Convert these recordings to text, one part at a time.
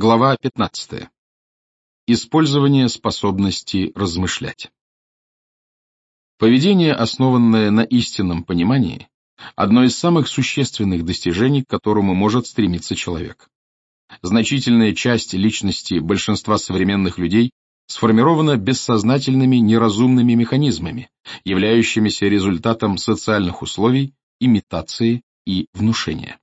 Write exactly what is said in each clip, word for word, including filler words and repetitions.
Глава пятнадцатая. Использование способности размышлять. Поведение, основанное на истинном понимании, одно из самых существенных достижений, к которому может стремиться человек. Значительная часть личности большинства современных людей сформирована бессознательными неразумными механизмами, являющимися результатом социальных условий, имитации и внушения.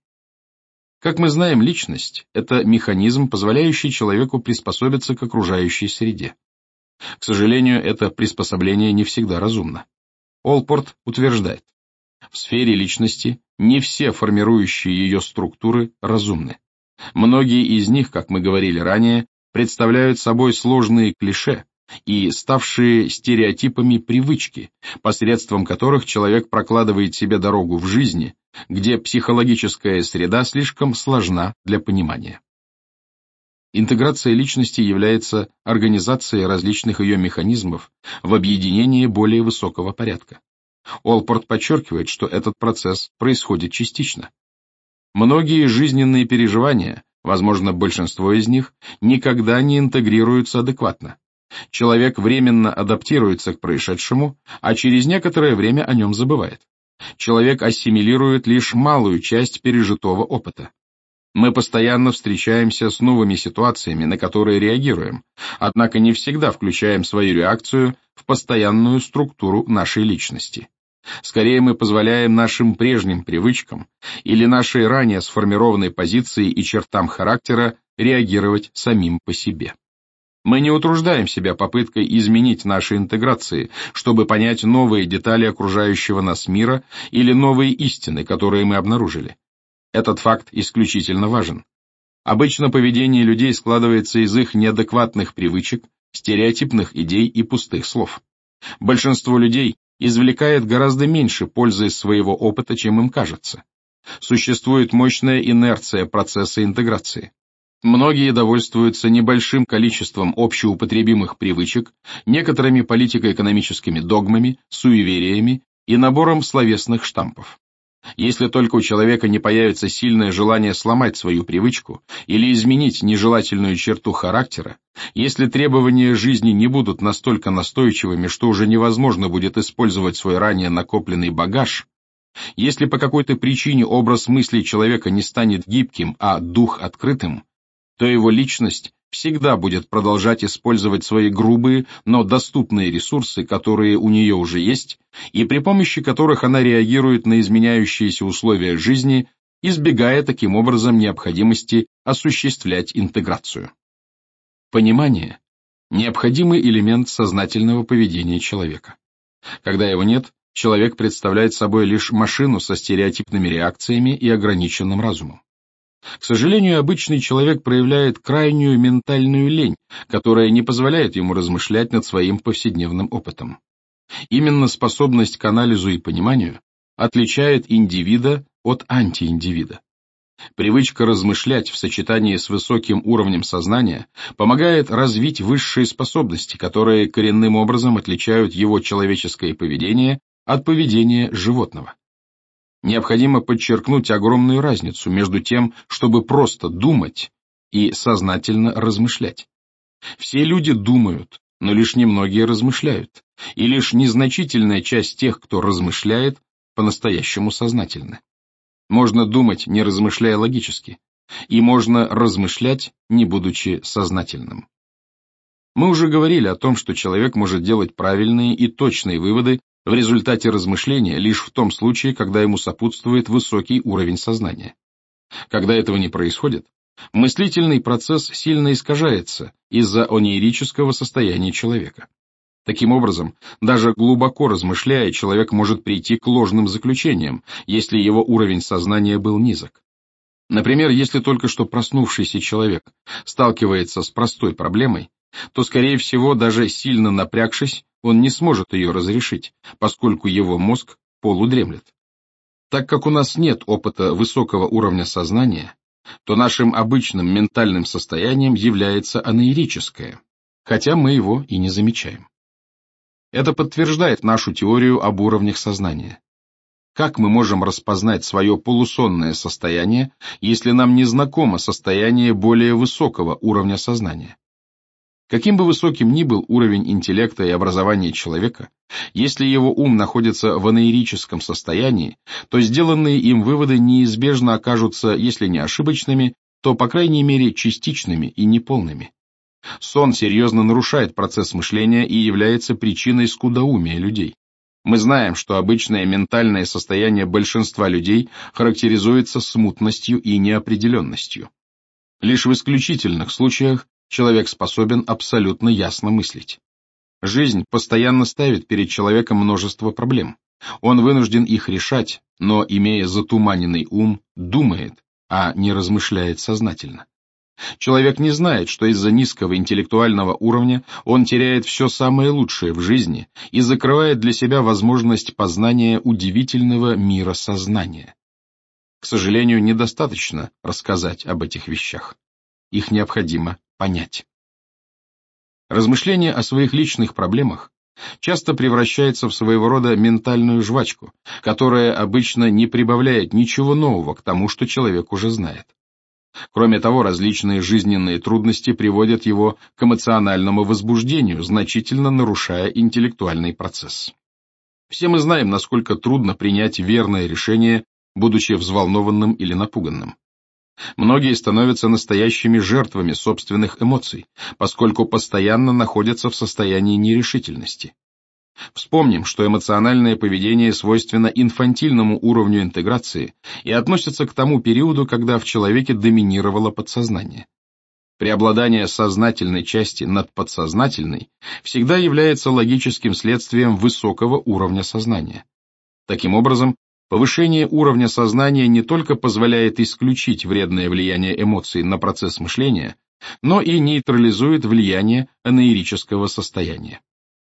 Как мы знаем, личность – это механизм, позволяющий человеку приспособиться к окружающей среде. К сожалению, это приспособление не всегда разумно. Олпорт утверждает, в сфере личности не все формирующие ее структуры разумны. Многие из них, как мы говорили ранее, представляют собой сложные клише и ставшие стереотипами привычки, посредством которых человек прокладывает себе дорогу в жизни, где психологическая среда слишком сложна для понимания. Интеграция личности является организацией различных ее механизмов в объединение более высокого порядка. Олпорт подчеркивает, что этот процесс происходит частично. Многие жизненные переживания, возможно, большинство из них, никогда не интегрируются адекватно. Человек временно адаптируется к происшедшему, а через некоторое время о нем забывает. Человек ассимилирует лишь малую часть пережитого опыта. Мы постоянно встречаемся с новыми ситуациями, на которые реагируем, однако не всегда включаем свою реакцию в постоянную структуру нашей личности. Скорее мы позволяем нашим прежним привычкам или нашей ранее сформированной позиции и чертам характера реагировать самим по себе. Мы не утруждаем себя попыткой изменить наши интеграции, чтобы понять новые детали окружающего нас мира или новые истины, которые мы обнаружили. Этот факт исключительно важен. Обычно поведение людей складывается из их неадекватных привычек, стереотипных идей и пустых слов. Большинство людей извлекает гораздо меньше пользы из своего опыта, чем им кажется. Существует мощная инерция процесса интеграции. Многие довольствуются небольшим количеством общеупотребимых привычек, некоторыми политико-экономическими догмами, суевериями и набором словесных штампов. Если только у человека не появится сильное желание сломать свою привычку или изменить нежелательную черту характера, если требования жизни не будут настолько настойчивыми, что уже невозможно будет использовать свой ранее накопленный багаж, если по какой-то причине образ мыслей человека не станет гибким, а дух открытым, то его личность всегда будет продолжать использовать свои грубые, но доступные ресурсы, которые у нее уже есть, и при помощи которых она реагирует на изменяющиеся условия жизни, избегая таким образом необходимости осуществлять интеграцию. Понимание – необходимый элемент сознательного поведения человека. Когда его нет, человек представляет собой лишь машину со стереотипными реакциями и ограниченным разумом. К сожалению, обычный человек проявляет крайнюю ментальную лень, которая не позволяет ему размышлять над своим повседневным опытом. Именно способность к анализу и пониманию отличает индивида от антииндивида. Привычка размышлять в сочетании с высоким уровнем сознания помогает развить высшие способности, которые коренным образом отличают его человеческое поведение от поведения животного. Необходимо подчеркнуть огромную разницу между тем, чтобы просто думать, и сознательно размышлять. Все люди думают, но лишь немногие размышляют, и лишь незначительная часть тех, кто размышляет, по-настоящему сознательны. Можно думать, не размышляя логически, и можно размышлять, не будучи сознательным. Мы уже говорили о том, что человек может делать правильные и точные выводы в результате размышления лишь в том случае, когда ему сопутствует высокий уровень сознания. Когда этого не происходит, мыслительный процесс сильно искажается из-за онеирического состояния человека. Таким образом, даже глубоко размышляя, человек может прийти к ложным заключениям, если его уровень сознания был низок. Например, если только что проснувшийся человек сталкивается с простой проблемой, то, скорее всего, даже сильно напрягшись, он не сможет ее разрешить, поскольку его мозг полудремлет. Так как у нас нет опыта высокого уровня сознания, то нашим обычным ментальным состоянием является анеирическое, хотя мы его и не замечаем. Это подтверждает нашу теорию об уровнях сознания. Как мы можем распознать свое полусонное состояние, если нам не знакомо состояние более высокого уровня сознания? Каким бы высоким ни был уровень интеллекта и образования человека, если его ум находится в анаэрическом состоянии, то сделанные им выводы неизбежно окажутся, если не ошибочными, то, по крайней мере, частичными и неполными. Сон серьезно нарушает процесс мышления и является причиной скудоумия людей. Мы знаем, что обычное ментальное состояние большинства людей характеризуется смутностью и неопределенностью. Лишь в исключительных случаях человек способен абсолютно ясно мыслить. Жизнь постоянно ставит перед человеком множество проблем. Он вынужден их решать, но, имея затуманенный ум, думает, а не размышляет сознательно. Человек не знает, что из-за низкого интеллектуального уровня он теряет все самое лучшее в жизни и закрывает для себя возможность познания удивительного мира сознания. К сожалению, недостаточно рассказать об этих вещах. Их необходимо понять. Размышление о своих личных проблемах часто превращается в своего рода ментальную жвачку, которая обычно не прибавляет ничего нового к тому, что человек уже знает. Кроме того, различные жизненные трудности приводят его к эмоциональному возбуждению, значительно нарушая интеллектуальный процесс. Все мы знаем, насколько трудно принять верное решение, будучи взволнованным или напуганным. Многие становятся настоящими жертвами собственных эмоций, поскольку постоянно находятся в состоянии нерешительности. Вспомним, что эмоциональное поведение свойственно инфантильному уровню интеграции и относится к тому периоду, когда в человеке доминировало подсознание. Преобладание сознательной части над подсознательной всегда является логическим следствием высокого уровня сознания. Таким образом, повышение уровня сознания не только позволяет исключить вредное влияние эмоций на процесс мышления, но и нейтрализует влияние анаэрического состояния.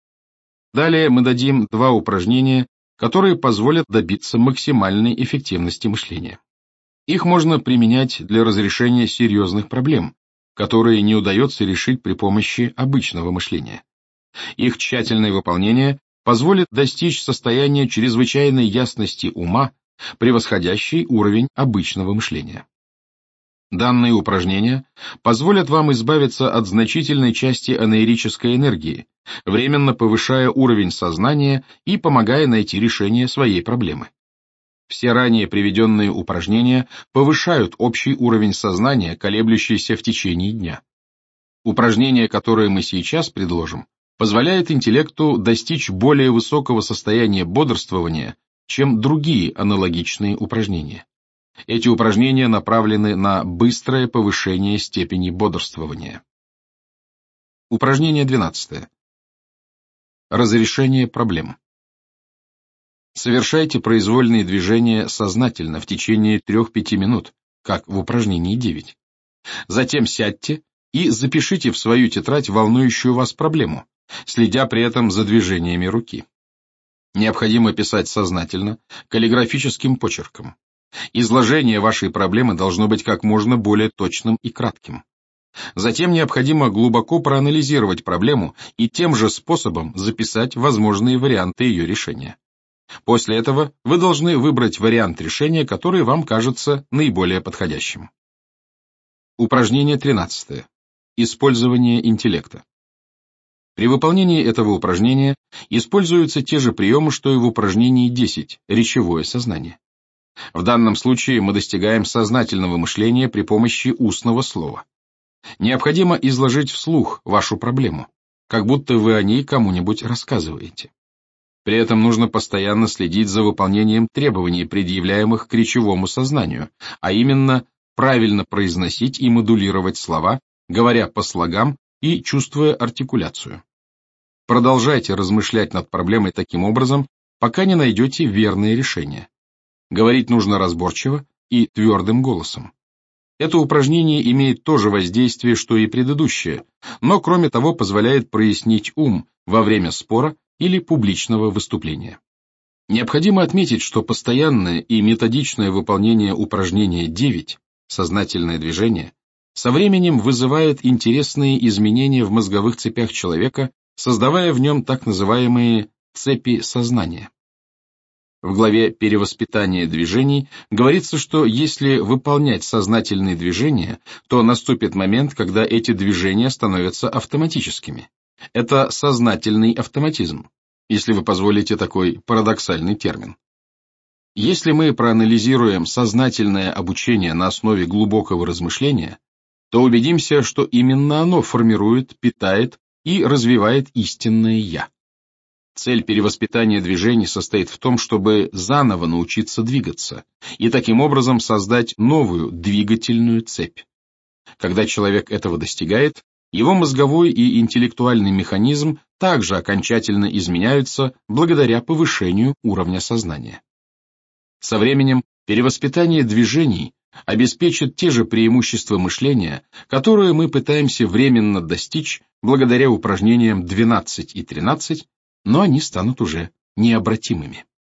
Далее мы дадим два упражнения, которые позволят добиться максимальной эффективности мышления. Их можно применять для разрешения серьезных проблем, которые не удается решить при помощи обычного мышления. Их тщательное выполнение позволит достичь состояния чрезвычайной ясности ума, превосходящей уровень обычного мышления. Данные упражнения позволят вам избавиться от значительной части анаэрической энергии, временно повышая уровень сознания и помогая найти решение своей проблемы. Все ранее приведенные упражнения повышают общий уровень сознания, колеблющийся в течение дня. Упражнение, которое мы сейчас предложим, позволяет интеллекту достичь более высокого состояния бодрствования, чем другие аналогичные упражнения. Эти упражнения направлены на быстрое повышение степени бодрствования. Упражнение двенадцатое. Разрешение проблем. Совершайте произвольные движения сознательно в течение трёх-пяти минут, как в упражнении девять. Затем сядьте и запишите в свою тетрадь волнующую вас проблему, следя при этом за движениями руки. Необходимо писать сознательно, каллиграфическим почерком. Изложение вашей проблемы должно быть как можно более точным и кратким. Затем необходимо глубоко проанализировать проблему и тем же способом записать возможные варианты ее решения. После этого вы должны выбрать вариант решения, который вам кажется наиболее подходящим. Упражнение тринадцатое. Использование интеллекта. При выполнении этого упражнения используются те же приемы, что и в упражнении десять – речевое сознание. В данном случае мы достигаем сознательного мышления при помощи устного слова. Необходимо изложить вслух вашу проблему, как будто вы о ней кому-нибудь рассказываете. При этом нужно постоянно следить за выполнением требований, предъявляемых к речевому сознанию, а именно правильно произносить и модулировать слова, говоря по слогам и чувствуя артикуляцию. Продолжайте размышлять над проблемой таким образом, пока не найдете верное решение. Говорить нужно разборчиво и твердым голосом. Это упражнение имеет то же воздействие, что и предыдущее, но кроме того позволяет прояснить ум во время спора или публичного выступления. Необходимо отметить, что постоянное и методичное выполнение упражнения девять, сознательное движение, со временем вызывает интересные изменения в мозговых цепях человека, создавая в нем так называемые цепи сознания. В главе «Перевоспитание движений» говорится, что если выполнять сознательные движения, то наступит момент, когда эти движения становятся автоматическими. Это сознательный автоматизм, если вы позволите такой парадоксальный термин. Если мы проанализируем сознательное обучение на основе глубокого размышления, то убедимся, что именно оно формирует, питает и развивает истинное «я». Цель перевоспитания движений состоит в том, чтобы заново научиться двигаться и таким образом создать новую двигательную цепь. Когда человек этого достигает, его мозговой и интеллектуальный механизм также окончательно изменяются благодаря повышению уровня сознания. Со временем перевоспитание движений обеспечит те же преимущества мышления, которые мы пытаемся временно достичь благодаря упражнениям двенадцать и тринадцать, но они станут уже необратимыми.